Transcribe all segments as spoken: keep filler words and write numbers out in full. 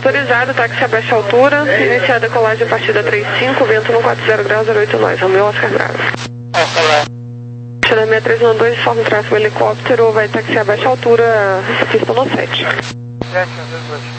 autorizado, táxi a baixa altura, iniciada a decolagem a partir da trinta e cinco, vento no quatro zero graus, zero oito nós, Romeu Oscar Bravo. Oscar Bravo. Chama seis três um dois, forma o tráfego helicóptero, vai táxi a baixa altura, pista no sete. sete um dois dois.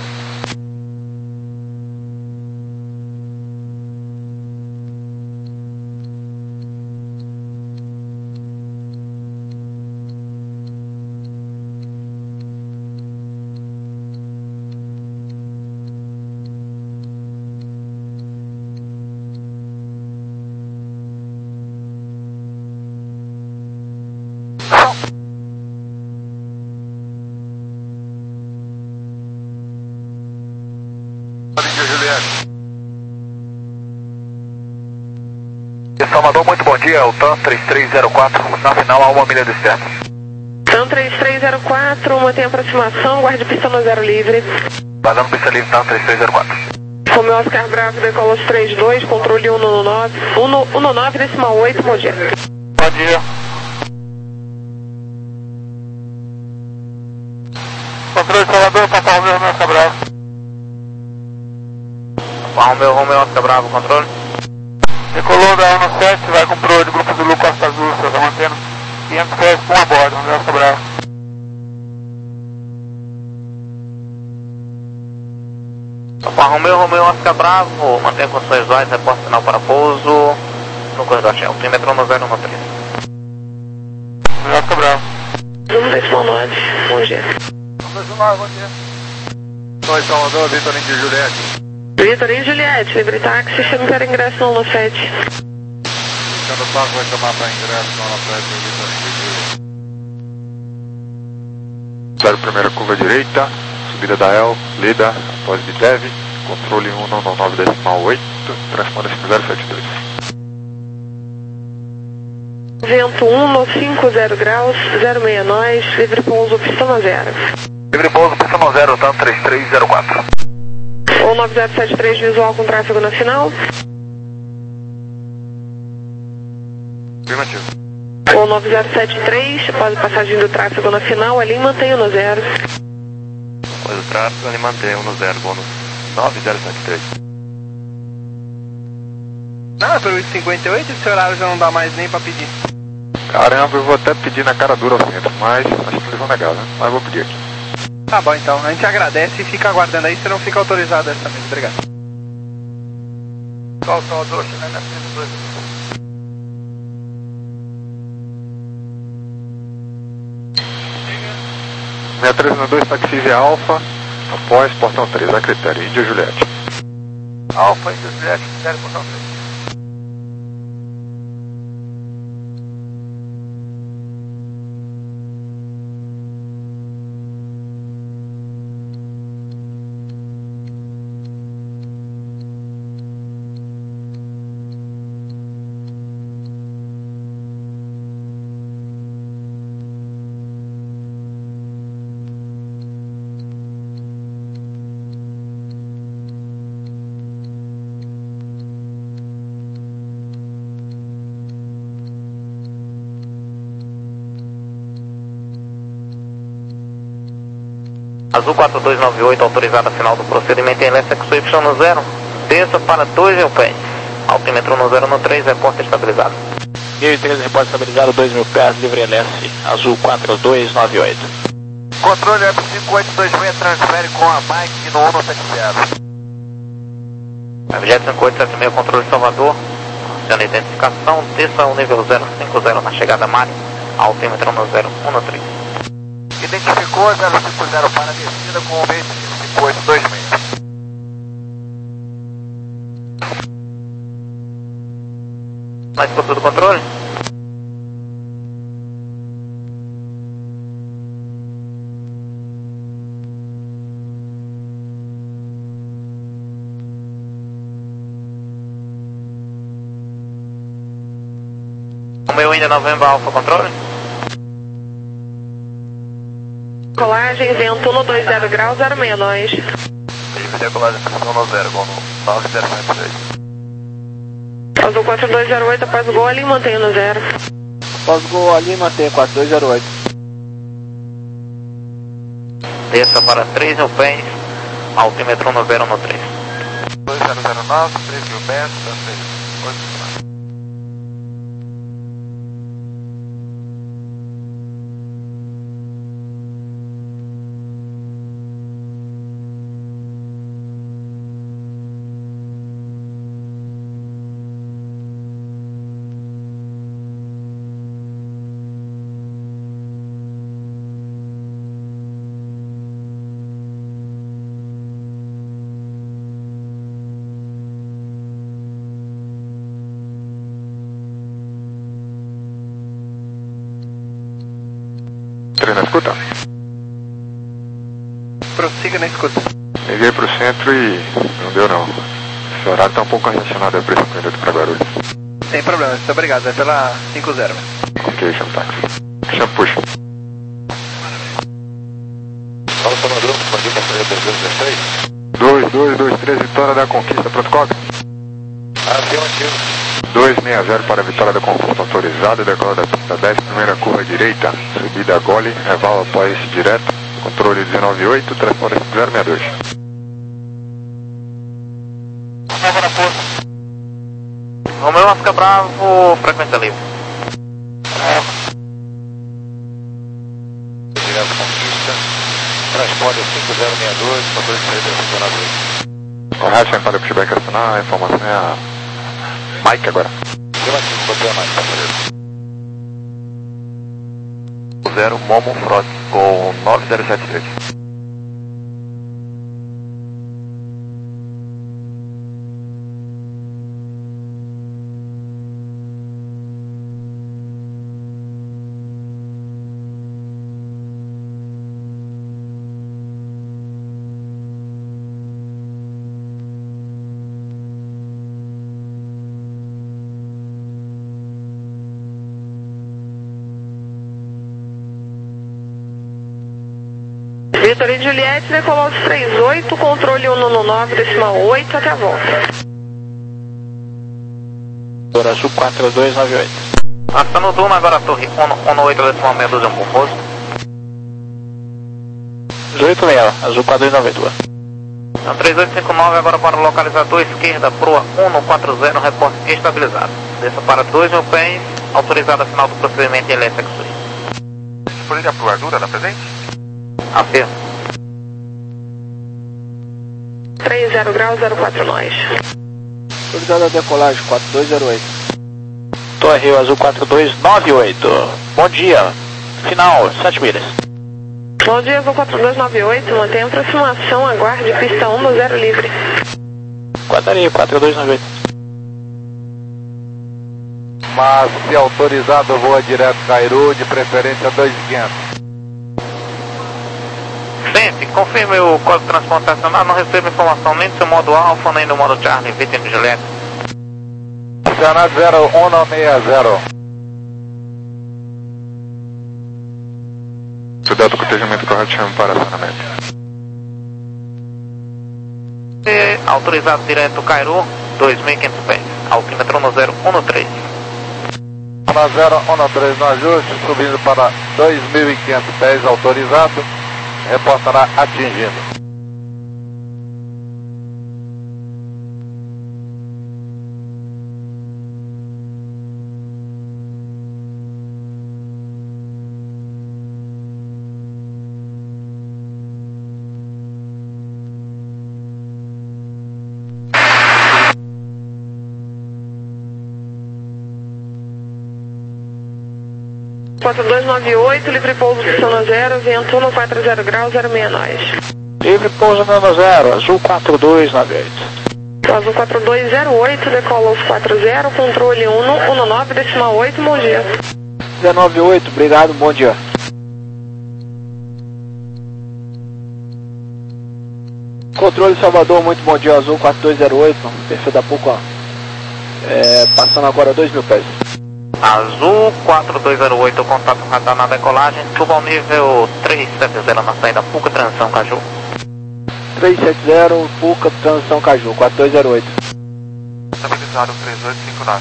Salvador, muito bom dia, é o TAM três três zero quatro, na final a uma milha do externo. TAM três três zero quatro, mantém aproximação, guarde pista no zero livre. Vazando pista livre, TAM três três zero quatro. Romeu Oscar Bravo, decola os trinta e dois, controle um nove, um nove decimal oito, bom dia. Bom dia. Controle Salvador, Papa Romeu, Romeu Oscar Bravo. Papa Romeu, Romeu Oscar Bravo, controle. Decolou da um sete, vai com o Pro de Grupo Zulu Costa Azul, você está mantendo quinhentos pés com a bordo, Romeu Oscar Bravo. Papa Romeu, Romeu Oscar Bravo, mantenha condições visuais, reporte sinal para pouso no corredor Shell, altímetro no zero um três. Romeu Oscar Bravo. um decimal nove, bom dia. um dois um nove, bom dia. Nós, Salvador, Vitor Índio Juliette. Vitor e Juliette, livre táxi, chame para ingresso no sete. Cada passo vai chamar para ingresso no sete, Vitor Índio Juliette. Zero primeira curva direita, subida da El, Lida, após Bitev, controle um nove decimal oito, transpondência zero sete dois. Vento um no cinco zero graus, zero seis nós, livre pouso, pista no zero. Livre pouso, pista no zero, TAM três três zero quatro. um nove zero sete três, visual com tráfego na final. Afirmativo. um nove zero sete três, após a passagem do tráfego na final, ali mantenha no zero. Após o tráfego, ali mantenha no zero, bônus nove zero sete três. Não, é pelo oito cinquenta e oito, esse horário já não dá mais nem pra pedir. Caramba, eu vou até pedir na cara dura ao centro, mas acho que eles vão negar, né? Mas vou pedir aqui. Tá bom então, a gente agradece e fica aguardando aí, você não fica autorizado dessa vez, obrigado. Qual o Salvador, né, na trinta e dois. seis três um dois, taxi Alfa, após portão três, a critério, Índia Juliette. Alfa, Índia Juliette, critério, portão três. Azul quatro dois nove oito, autorizada final do procedimento em L S X Y no zero. Desça para dois mil pés. Altímetro no zero no três, reporte estabilizado. mil e treze, reporte estabilizado, dois mil pés, livre L S, Azul quatro dois nove oito. Controle F cinco oito dois seis, transfere com a Mike no um sete zero. Objeto cinco oito sete seis, controle Salvador. Sendo identificação, desça ao nível zero cinco zero na chegada máxima. Altímetro no zero um três. Identificou zero cinco zero para a descida com o mesmo cinco oito dois seis. Mais por tudo controle? O meu Índia Novembro Alfa, controle? Colagem, vento um dois zero graus, zero seis nós. Livre decolagem, pressão no zero, bônus nove zero sete três. Azul quatro dois zero oito, após o gol ali, mantenha no zero. Após o gol ali, mantenha quatro dois zero oito. Desça para três mil pés. Altímetro no zero no três. dois zero zero nove, três mil pés, oito. Na escuta? Prossiga na escuta. Liguei pro centro e não deu não. Esse horário tá um pouco congestionado, é por isso que eu ainda tô pra Guarulhos. Sem problema, muito obrigado. É pela cinco zero. Ok, chama o táxi. Chama, puxa. Fala, Salvador, bom dia, passageiro trezentos e dezesseis. dois dois dois três, Vitória da Conquista, pronto, cobra. Afirmativo. dois seis zero para a Vitória da Conquista autorizada, decola da pista dez, primeira curva direita, subida gole, reval após direto, controle dezenove oito, transpondente zero seis dois. Nova na força. Romeu Oscar Bravo, frequência livre. Direto Conquista, transponder cinco zero seis dois, controle de saída funcionado oito. Correto, sem para o pushback acionar, a informação é a Mike agora. Afirmativo, botei a mais, passageiro. zero Momo Frog com nove zero sete três. Vitor e Juliette, decolou os três oito, controle cento e nove, decimal oito, até a volta. Vitor Azul quatro dois nove oito. Ação no turno, agora a torre cento e oito, decimal seis dois, um confuso. dezoito meia, Azul quatro dois nove oito. três oito cinco nove, agora para o localizador esquerda, proa cento e quarenta, reporte estabilizado. Desça para dois mil pés, autorizado a final do procedimento L S X U I. Disponível a proadura na presente? Afirma. três zero graus, zero quatro nós. Autorizada a decolagem quatro dois zero oito. Torre Rio Azul quatro dois nove oito. Bom dia. Final, sete milhas. Bom dia, Azul quatro dois nove oito, mantenha aproximação, aguarde pista um no zero livre. Guardaria quatro dois nove oito. Mas se autorizado, voa direto Cairu, de preferência dois mil e quinhentos. Sente, confirme o código transportacional, não recebo informação nem do seu modo Alfa, nem do modo Charlie, Vitor e Juliette. Senado zero um seis zero. Cuidado com o cortejamento correto, chama para acionamento. E autorizado direto Cairu, dois mil e quinhentos pés, altímetro no zero um três. um zero um três no ajuste, subindo para dois mil e quinhentos pés, autorizado. Reportará atingindo. quatro dois nove oito, livre pouso zona zero, vento um quatro zero graus, zero seis nós. Livre pouso zona zero, Azul quatro dois nove oito. Azul quatro dois zero oito, decola os quatro zero, controle cento e nove, decimal oito, bom dia. dezenove oito, obrigado, bom dia. Controle Salvador, muito bom dia, Azul quatro dois zero oito, perfil da pouco, ó. É, passando agora dois mil pés. Azul quatro dois zero oito, contato radar na decolagem, suba ao nível trezentos e setenta na saída Puca, transição Caju. trezentos e setenta, Puca, transição Caju, quatro dois zero oito. Estabilizado três oito cinco nove.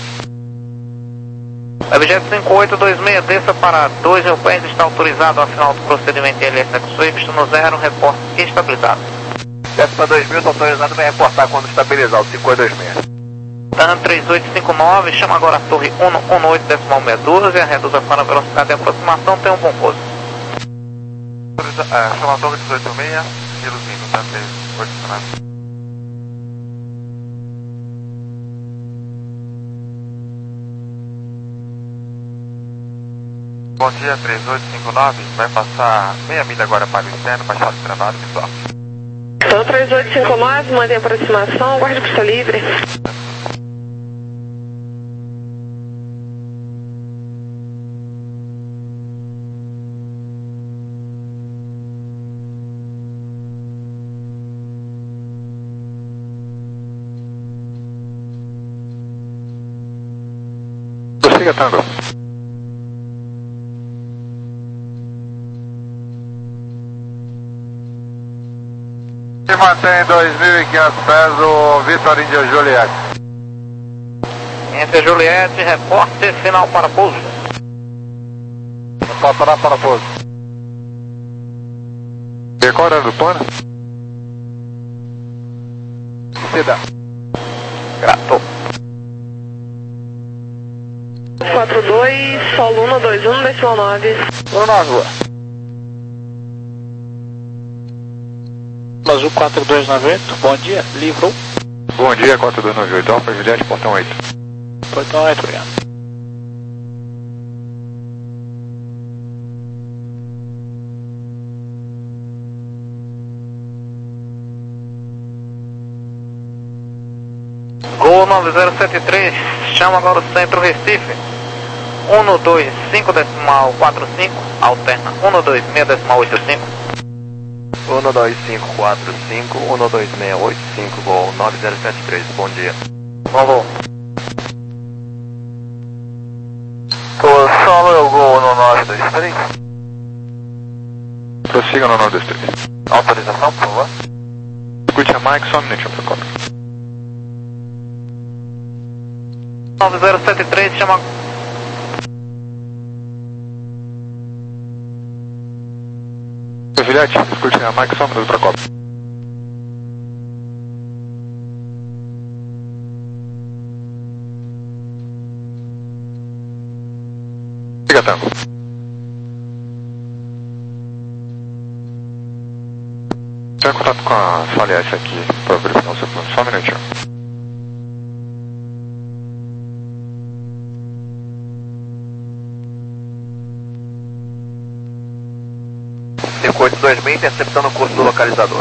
Objeto cinco oito dois seis, desça para dois mil pés, está autorizado ao final do procedimento L S X U Y no zero, reporte estabilizado. Desce para dois mil, está autorizado, vai reportar quando estabilizar o cinco oito dois seis. TAM três oito cinco nove, chama agora a torre cento e dezoito decimal seis doze, reduza para a velocidade de aproximação, tem um bom pouso. É, chama a torre dezoito seis, reduzindo, tá? três oito cinco nove. Bom dia, três oito cinco nove, vai passar meia milha agora para o externo, baixado de travado, visual. Então, três oito cinco nove, mantém a aproximação, guarde pista livre. Prossiga, Tango. E mantém dois mil e quinhentos pés o Vitor Índia Juliette. Entre Juliette, reporte final para pouso. Reportará para pouso. E qual era do plano? Cida. Grato. quatro dois, solo um dois um, decimal nove. Bruno Azul. Azul quatro dois nove oito, bom dia, livrou. Bom dia, quatro dois nove oito, Alfa Juliette, portão oito. Portão oito, obrigado. Gol nove zero sete três, chama agora o centro Recife. um dois cinco decimal quatro cinco, alterna um dois seis decimal oito cinco. um dois cinco quatro cinco, um dois seis oito cinco, Gol nove zero sete três, bom dia. Bom voo. Solo é o Gol no nove dois três. Prossiga no nove dois três. Autorização, por favor. Escute a Mike, só um minutinho para cobra. nove zero sete três, chama... Juliette, escute a Mike, só um minuto para cobra. Siga, Tango. Tenha contato com a Falha S aqui para verificar o seu plano, só um minutinho. cinco oito dois seis, interceptando o curso do localizador.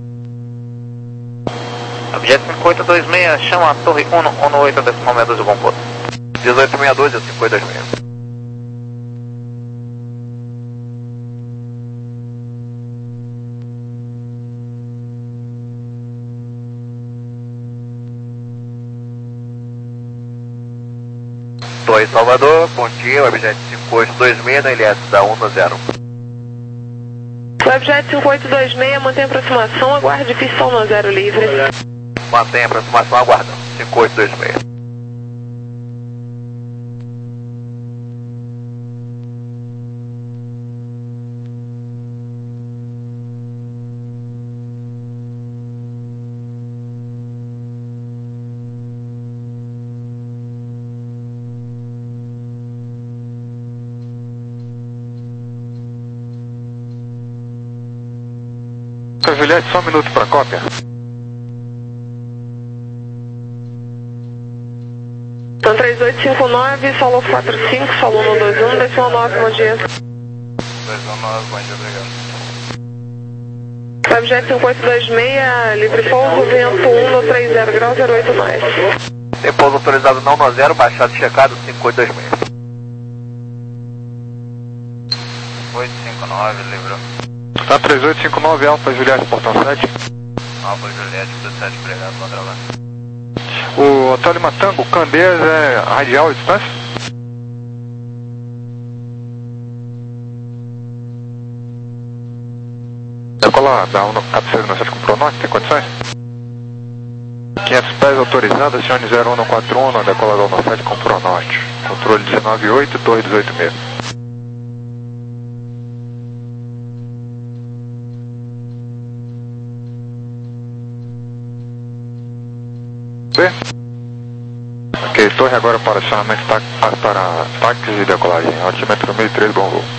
Objeto cinco oito dois seis, chama a torre cento e oito decimal seis doze, bom pouso. dezoito sessenta e dois e cinco oito dois seis. Torre Salvador, bom dia, objeto cinco oito dois seis na L S da um zero. Webjet cinco oito dois seis, mantém a aproximação, aguarde pista um zero livre. Mantém a aproximação, aguardando. cinco oito dois seis. Juliette, só um minuto para cópia. Então, três oito cinco nove, solo quatro cinco, solo um dois um, decimal nove, bom dia. dois um nove, bom dia, obrigado. Webjet cinco oito dois seis, livre pouso, vento um três zero graus, zero oito mais. Tem pouso autorizado não no zero, baixado e checado, cinco oito dois seis. oito cinco nove, livrou. Tá, três oito cinco nove, Alfa Juliette, portão sete. Alfa Juliette, sete, obrigado, bom trabalho. O Hotel Lima Tango, Candeias é radial a distância? Decola da um quatro seis sete com Pronorte, tem condições? quinhentos pés autorizada, Cione zero um quatro um, decola da um sete com Pronorte. Controle dezenove oito, torre dezoito seis. B. Ok, torre agora para acionamento tá, para táxi e decolagem. Altímetro mil e três, bom voo.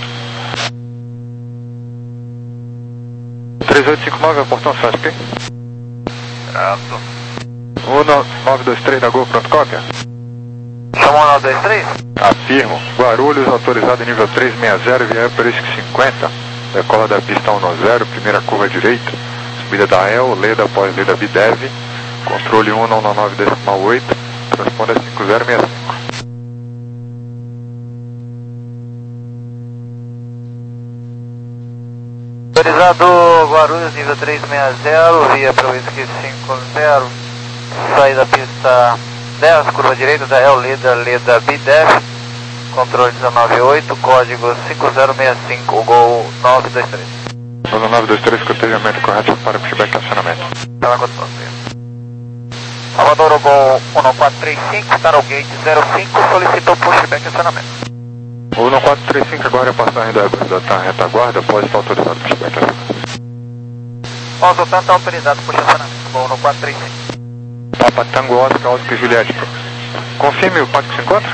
três oito cinco nove, portão S A S, ok? Certo. um nove dois três da Gol, pronto, cópia? Chamou nove dois três? Afirmo. Guarulhos, autorizado nível três seis zero, via Perisco cinquenta. Decola da pista um zero, primeira curva direita. Subida da E L, Leda após Leda Bidev. Controle um nove nove decimal oito. Transponda cinco zero seis cinco. Autorizado Guarulhos, nível três seis zero, via para o Whisky cinco zero. Saída da pista dez, curva direita da E L, Leda, Leda Bidev. Controle dezenove oito, código cinco zero seis cinco, Gol nove dois três. Gol nove dois três, cotejamento correto para pushback e acionamento. Tá lá quanto você? Salvador, Gol um quatro três cinco, Tarogate zero cinco, solicitou pushback e acionamento. O um quatro três cinco agora é passagem da, da retaguarda, pode estar autorizado pushback e acionamento. Ó, o Sultan está autorizado por estacionamento, Gol um quatro três cinco. Papa Tango Oscar, Oscar Juliette. Confirme o pacto que se encontra?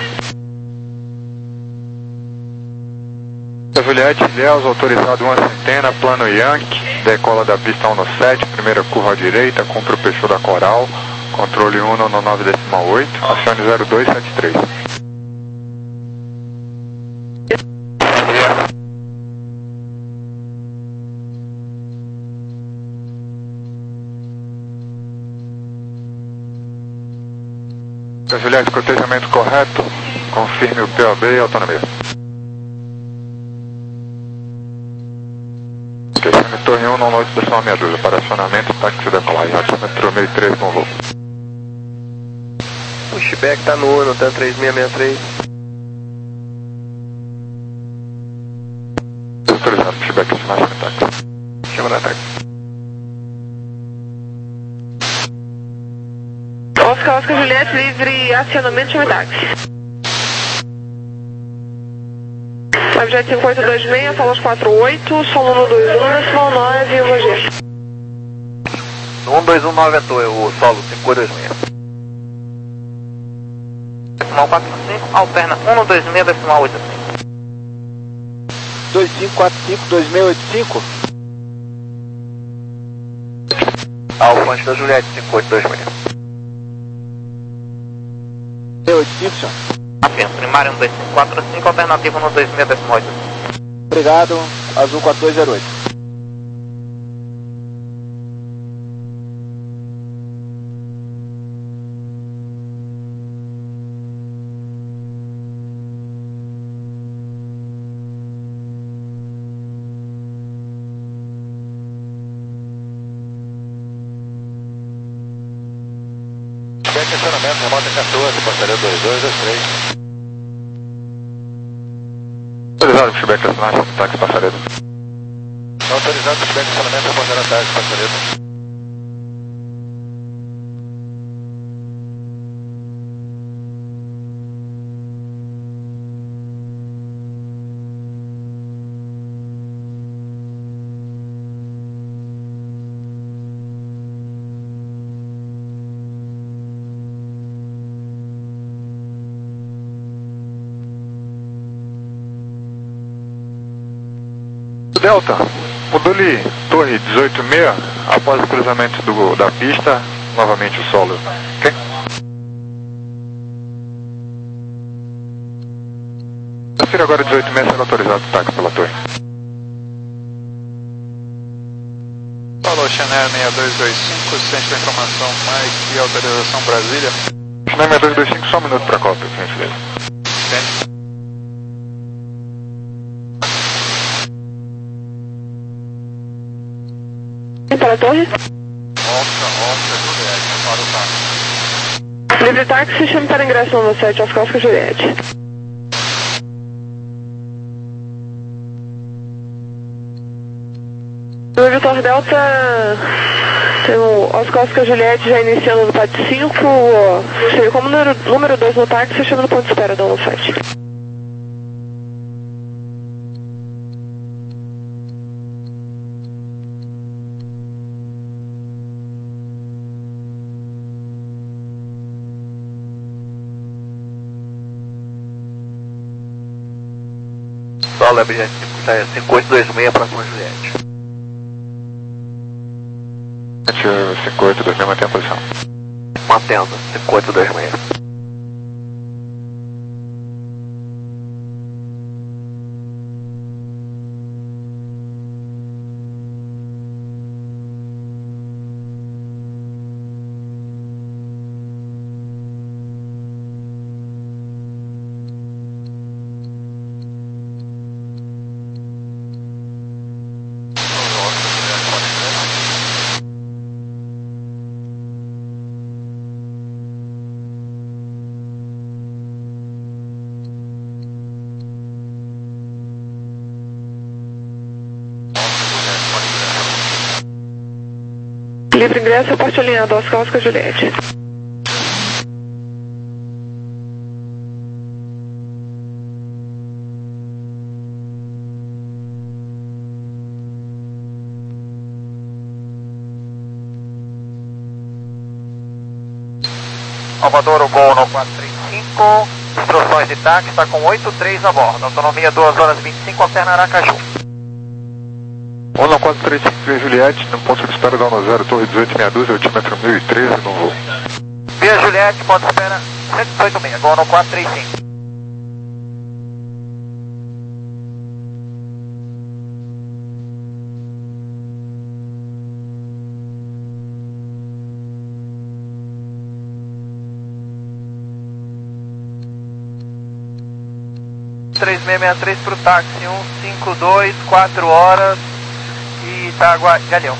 Juliette, Ilhéus, autorizado uma centena, plano Yankee, decola da pista um sete, primeira curva à direita, cumpre o peixão da Coral, controle um nove decimal oito, acione zero dois sete três. Juliette, cotejamento correto, confirme o P O B e autonomia. Torre um, nove oito decimal seis dois, para acionamento, táxi decolagem, altímetro mil e três, bom voo. Pushback tá no Uno, tá três seis seis três. Autorizado, pushback, acionamento, táxi. Chama na táxi. Oscar, Oscar Juliette, livre acionamento, chama táxi. Objeto cinco oito dois seis, Solos quatro oito, solo um dois um, decimal nove, uma G. um dois um nove é o solo cinco oito dois seis. Decimal quatro cinco, alterna um dois seis, decimal oito cinco. dois cinco quatro cinco dois seis oito cinco. Alfonso da Juliette, cinco oito dois seis. seis oito cinco, senhor. Afirmo, primário um dois cinco quatro cinco, alternativo um dois seis, decimal oito. Obrigado, Azul quatro dois zero oito. Estacionamento, remota quatorze, passageiro dois dois dois três. Autorizado, pushback, acionamento, táxi, passaredo. Autorizado, pushback, estacionamento, remota táxi, passageiro. Delta, module torre dezoito seis, após o cruzamento do, da pista, novamente o solo, ok? Confira agora dezoito seis, será autorizado o táxi pela torre. Falou, Chanel seis dois dois cinco, centro de informação Mike, autorização Brasília. Chanel seis dois dois cinco, só um minuto para a cópia, por gentileza. Sim. Para a torre. Oscar, Oscar, Juliette, para o táxi. Livre táxi, chame para ingresso no sete, Oscar, Oscar Juliette. No Vitor Delta, tem o Oscar, Oscar Juliette já iniciando no P A T cinco, seria como número, número dois no táxi, chama no ponto de espera da um sete. solo, é cinco oito dois seis, próxima Juliette. cinco oito dois seis, mantém a posição. Mantendo, cinco oito dois seis. Livre ingresso, porte alinhado, Oscar, Oscar, Juliette. Salvador, o Gol no quatro três cinco, instruções de táxi, está com oito três a bordo, autonomia duas horas e vinte e cinco, alterna Aracaju. um quatro três cinco, Juliette, no ponto de espera da um zero, torre dezoito meia dúzia, altímetro mil e treze, no voo. Via Juliette, ponto de espera cento e dezoito seis, Gol no quatro três cinco. três seis seis três para o táxi, um cinco dois, quatro horas, Itagua, Galeão.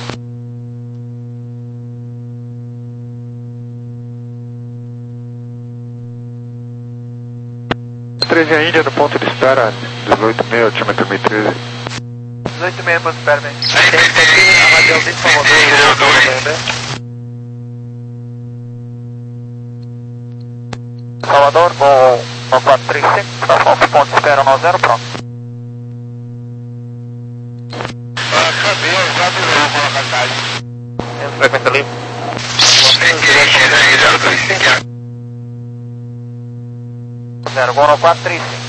treze a Índia no ponto de espera, dezoito seis, altímetro mil e treze. dezoito seis, ponto de espera, bem. Atende aqui, a Radial de Salvador, Salvador, com no quatro três cinco, tá bom, ponto de espera um zero, pronto. Ah, cadê? Já virou, coloca a caixa. Frequência livre. Zero, Gol no quatro três cinco.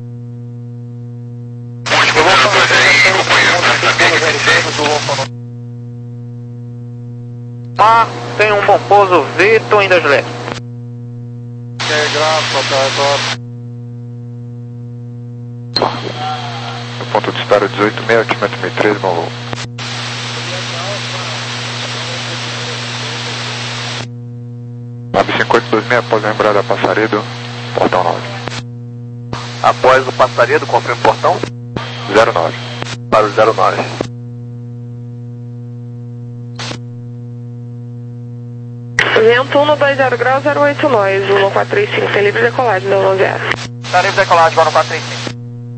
Ah, tem um bom pouso, Vitor, ainda Juliette. Telegrafo, operatório. No ponto de espera dezoito seis, altímetro mil e treze, no voo. nove cinco oito dois seis, após a lembrada Passaredo, portão nove. Após o Passaredo, confirme o portão? zero nove. Para o zero nove. Vento um no dois zero graus, zero oito nós, um no quatro três cinco, tem livre decolagem, não no zero. Tá livre decolagem, Gol no quatro três cinco.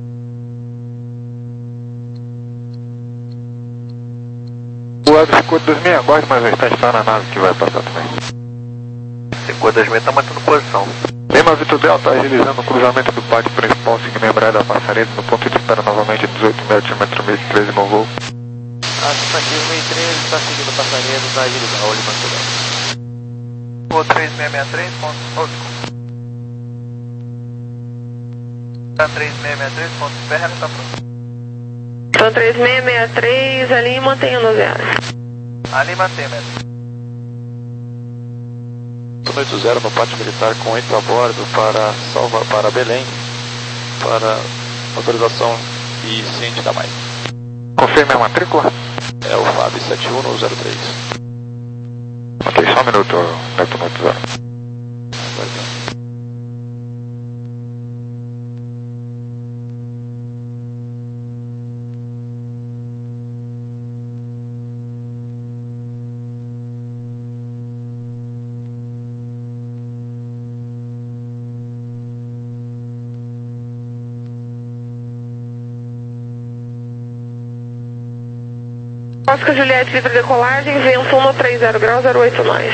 O Edson cinco oito dois seis, aguarde, mas está instalando a nave que vai passar também. cinco oito dois seis está mantendo posição. Lima Vitor Delta, agilizando o cruzamento do pátio principal, seguindo a lembrada da Passaredo, no ponto de espera novamente dezoito seis, altímetro mil e treze, no voo. Administrativo mil e treze, está seguindo o Passaredo, está agilizando, o Lima Delta. O três seis seis três, ponto, oh, desculpa. Tá três seis seis três, ponto de espera, está pronto. Então três seis seis três, ali mantenha no zero. Ali mantém, mesmo. oito zero no pátio militar com oito a bordo para Salva, para Belém, para autorização e ciente da mais. Confirme a matrícula? É o Fábio sete um no zero três. Ok, só um minuto, Neto oito zero. Aguardando. Oscar Juliette, livre decolagem, vento um no três zero graus, zero oito nós.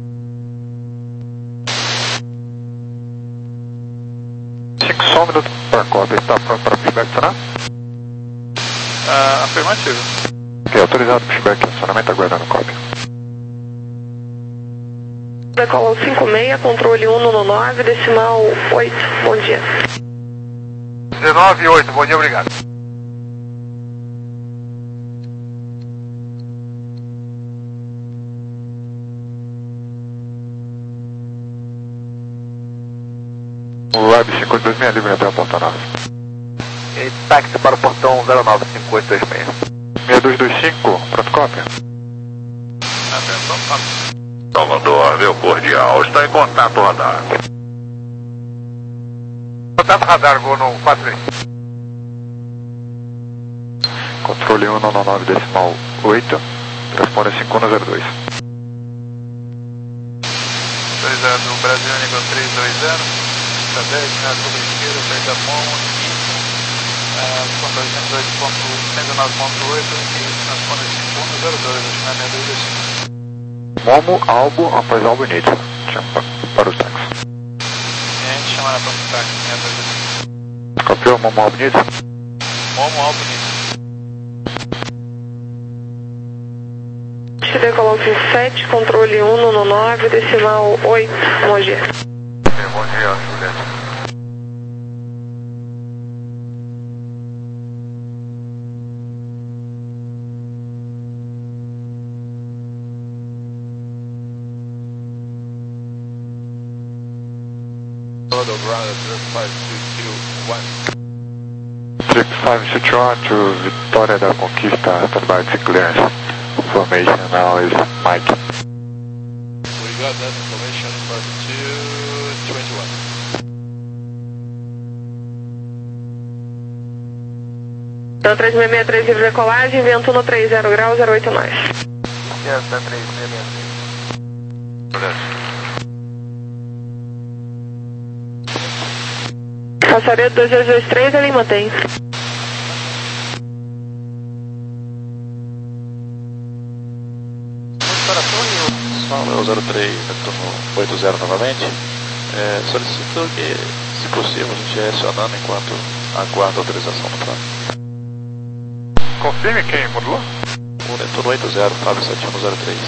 cinco, só um minuto para a cópia. Está pronto para feedback acionar? Ah, afirmativo. Ok, autorizado para feedback acionamento, aguardando cópia. Decola cinco seis, controle um no nove, decimal oito, bom dia. dezenove e oito, bom dia, obrigado. O Web cinco oito dois seis livre até o portão nove. E táxi para o portão zero nove cinco oito dois seis. seis dois dois cinco, pronto cópia. Salvador, meu cordial, está em contato radar. Contato radar, vou no quatro três. Controle um nove nove decimal oito, responde cinco um zero dois. dois zero do Brasil, nível três dois zero. Está dez, na curva esquerda, saída bom, controle cento e oito ponto cento e nove ponto oito e responde cinco um zero dois, acho que na minha dúvida sim. Momo, Albo, após Albo Nito. Chama para os táxis. E a gente chama na próxima táxi, minha dúvida. Copiou, Momo, Albo Nito? Momo, Albo Nito. Decolou sete, controle um nove nove, decimal oito, Mogi. Bom dia, Juliette. Trip cinco two two one to Vitória da Conquista, standby to clearance. Information now is Mike. We got that information for two twenty-one. Então três seis seis três, livre decolagem, vento no trinta graus, zero oito nós. Esquerda, três seis seis três. Passaria dois dois dois três, ele mantém. São zero três, retorno oito zero novamente. É, solicito que, se possível, a gente é acionando enquanto aguarda a autorização do plano. Confirme quem modulou? O retorno oito zero, Fábio sete um zero três.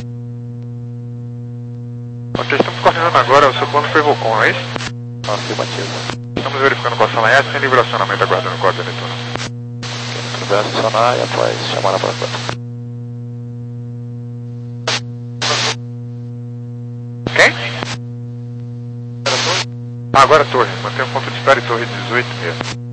Ok, estamos coordenando agora, o seu plano foi Volcom, não é isso? Afirmativo. Estamos verificando com a sala S, sem livre acionamento, aguardando o código de retorno. Ok, vai acionar e após chamar a placa. Quem? Ah, agora torre. Mantém o ponto de espera e torre dezoito mesmo.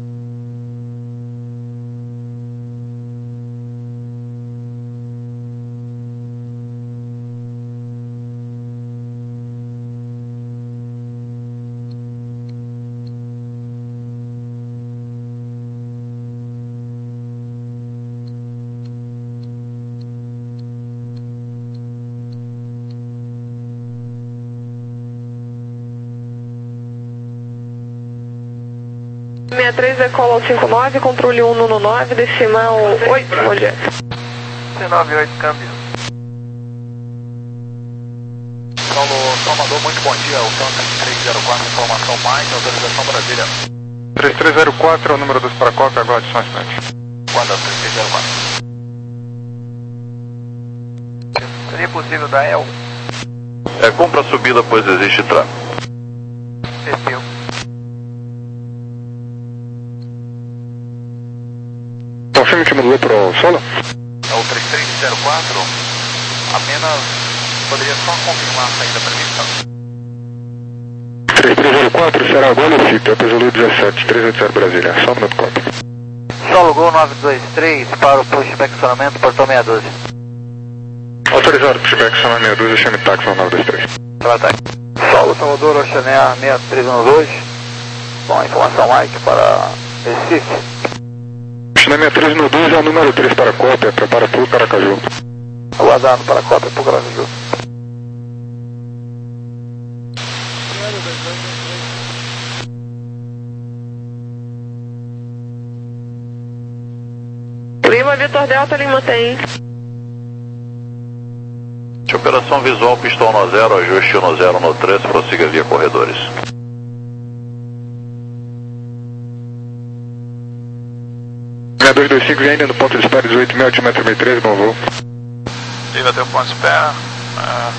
sessenta e três, decola ao cinco nove, controle um nove nove, decimal oito, Mogi. C nove oito, câmbio. Paulo Salvador, muito bom dia. O Santa três zero quatro, informação mais, autorização Brasília. três três zero quatro é o número dos para cópia, aguarde só um instante. Quando três três zero quatro. Seria possível dar El? É, compra a subida, pois existe tráfego. Perfil. Confirme que modulou para o solo? É o três três zero quatro. Apenas poderia só confirmar a saída prevista. três três zero quatro será agora o F I P, Apesolu dezessete, trezentos e oitenta Brasília. Só um minuto cópia. Solo Gol nove dois três para o pushback acionamento, portão seis um dois. Autorizado pushback acionamento seis um dois, chame táxi nove dois três. Solo Salvador, Oceaneia seis três um dois. Bom, informação Mike para Recife. Oceaneia seis três um dois é o número três para cópia, prepara para o Caracaju. Aguardando para a cópia para o Caracaju. Lima Vitor Delta, ele mantém. De operação visual, pistão no zero, ajuste no zero no três, prossiga via corredores. seis dois dois cinco, ainda no ponto de espera dezoito mil, altímetro sessenta e três, bom voo. Liga até o ponto de espera.